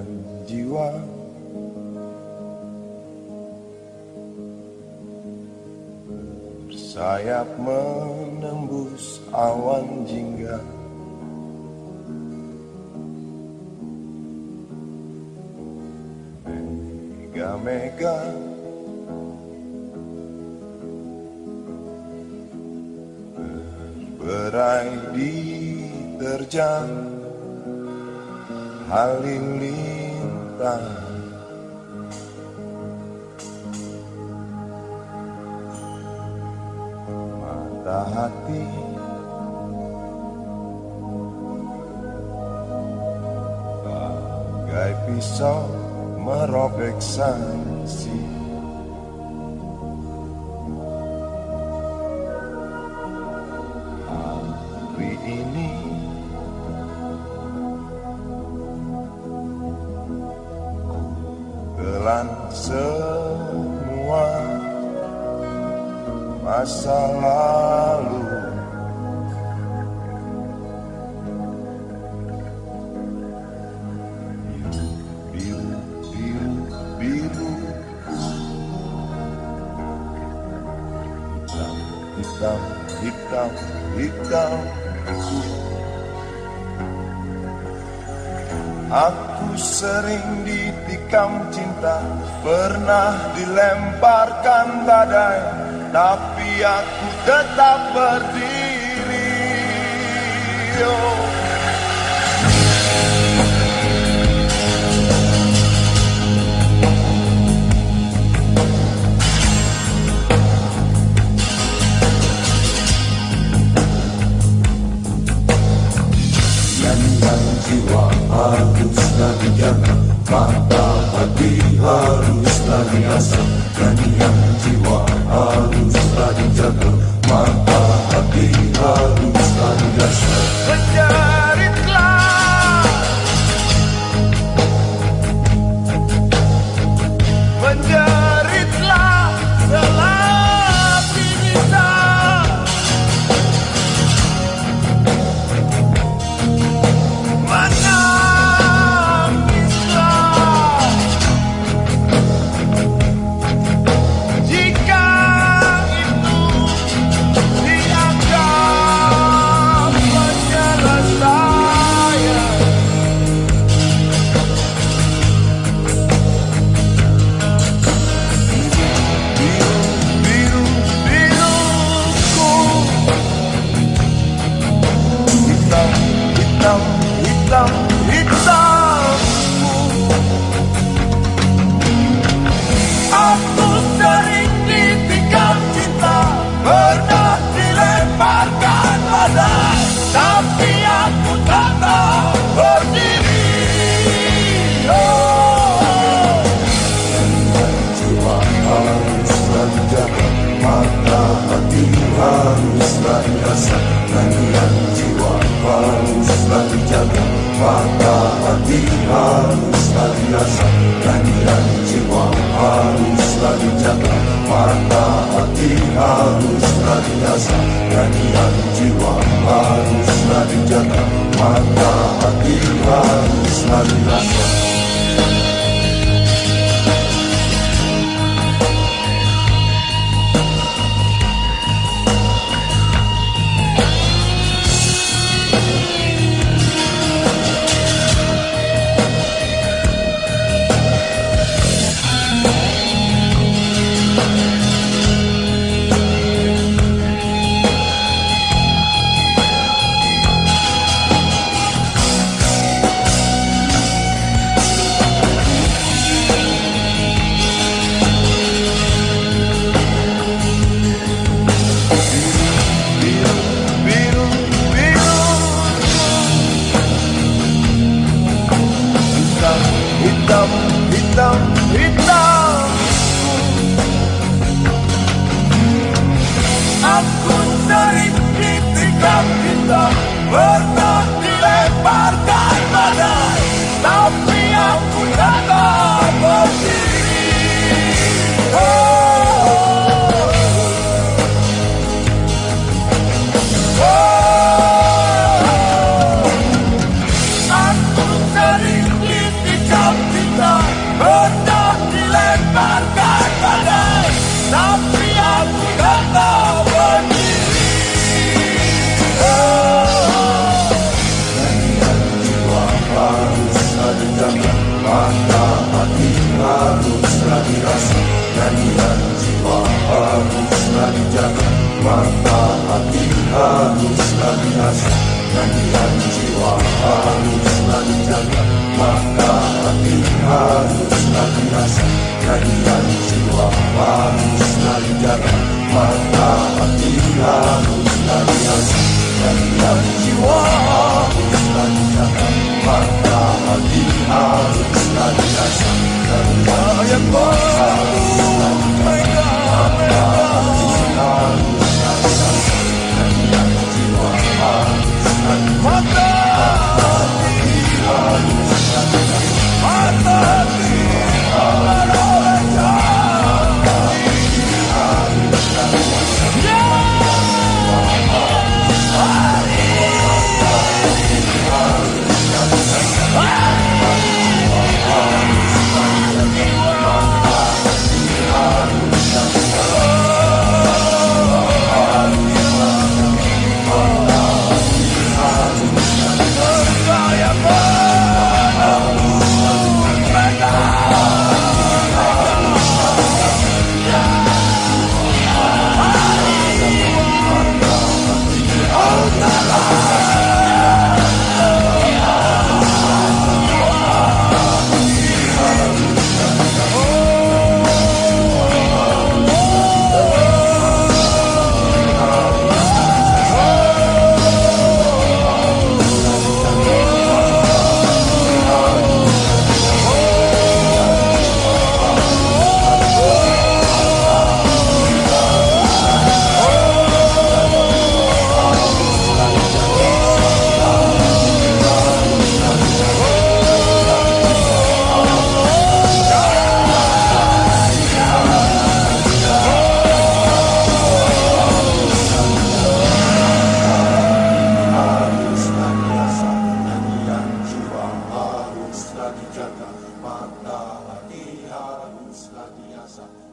dan jiwa. Bersayap menembus awan jingga. Mega-mega berberai diterjang halilintar. Mata hati bagai pisau merobek sanksi. Hari ini telan semua masa lalu. Hitam, hitam, hitam. Aku sering ditikam cinta, pernah dilemparkan badai, tapi aku tetap berdiri. Jiwa haruslah dijaga, mata hati haruslah diasah. Nyanyian jiwa haruslah dijaga, mata hati haruslah diasah. Menjeritlah, menjeritlah selagi bisa. Hitam, hitammu. Aku sering ditikam cinta, pernah dilemparkan badai, tapi aku tetap berdiri. Jiwa haruslah dijaga, mata hati haruslah diasah. Nyanyian jiwa haruslah dijaga, mata hati haruslah diasah. Nyanyian jiwa haruslah dijaga, mata hati haruslah diasah. Nyanyian jiwa haruslah dijaga, mata hati haruslah diasah. Hitam, hitam, hitam. Aku sering ditikam cinta, pernah dilemparkan badai, tapi aku tetap berdiri. Aku sering ditikam haruslah dirasa, nyanyian jiwa haruslah dijaga, mata hati haruslah dirasa, nyanyian jiwa haruslah dijaga, mata hati haruslah dirasa, nyanyian jiwa haruslah dijaga, mata hati haruslah dirasa, nyanyian jiwa haruslah dijaga, mata hati haruslah dirasa, nyanyian jiwa haruslah dijaga, mata hati haruslah dirasa, nyanyian jiwa haruslah dijaga, mata hati haruslah dirasa, mata hati dijaga, mata hati haruslah diasah.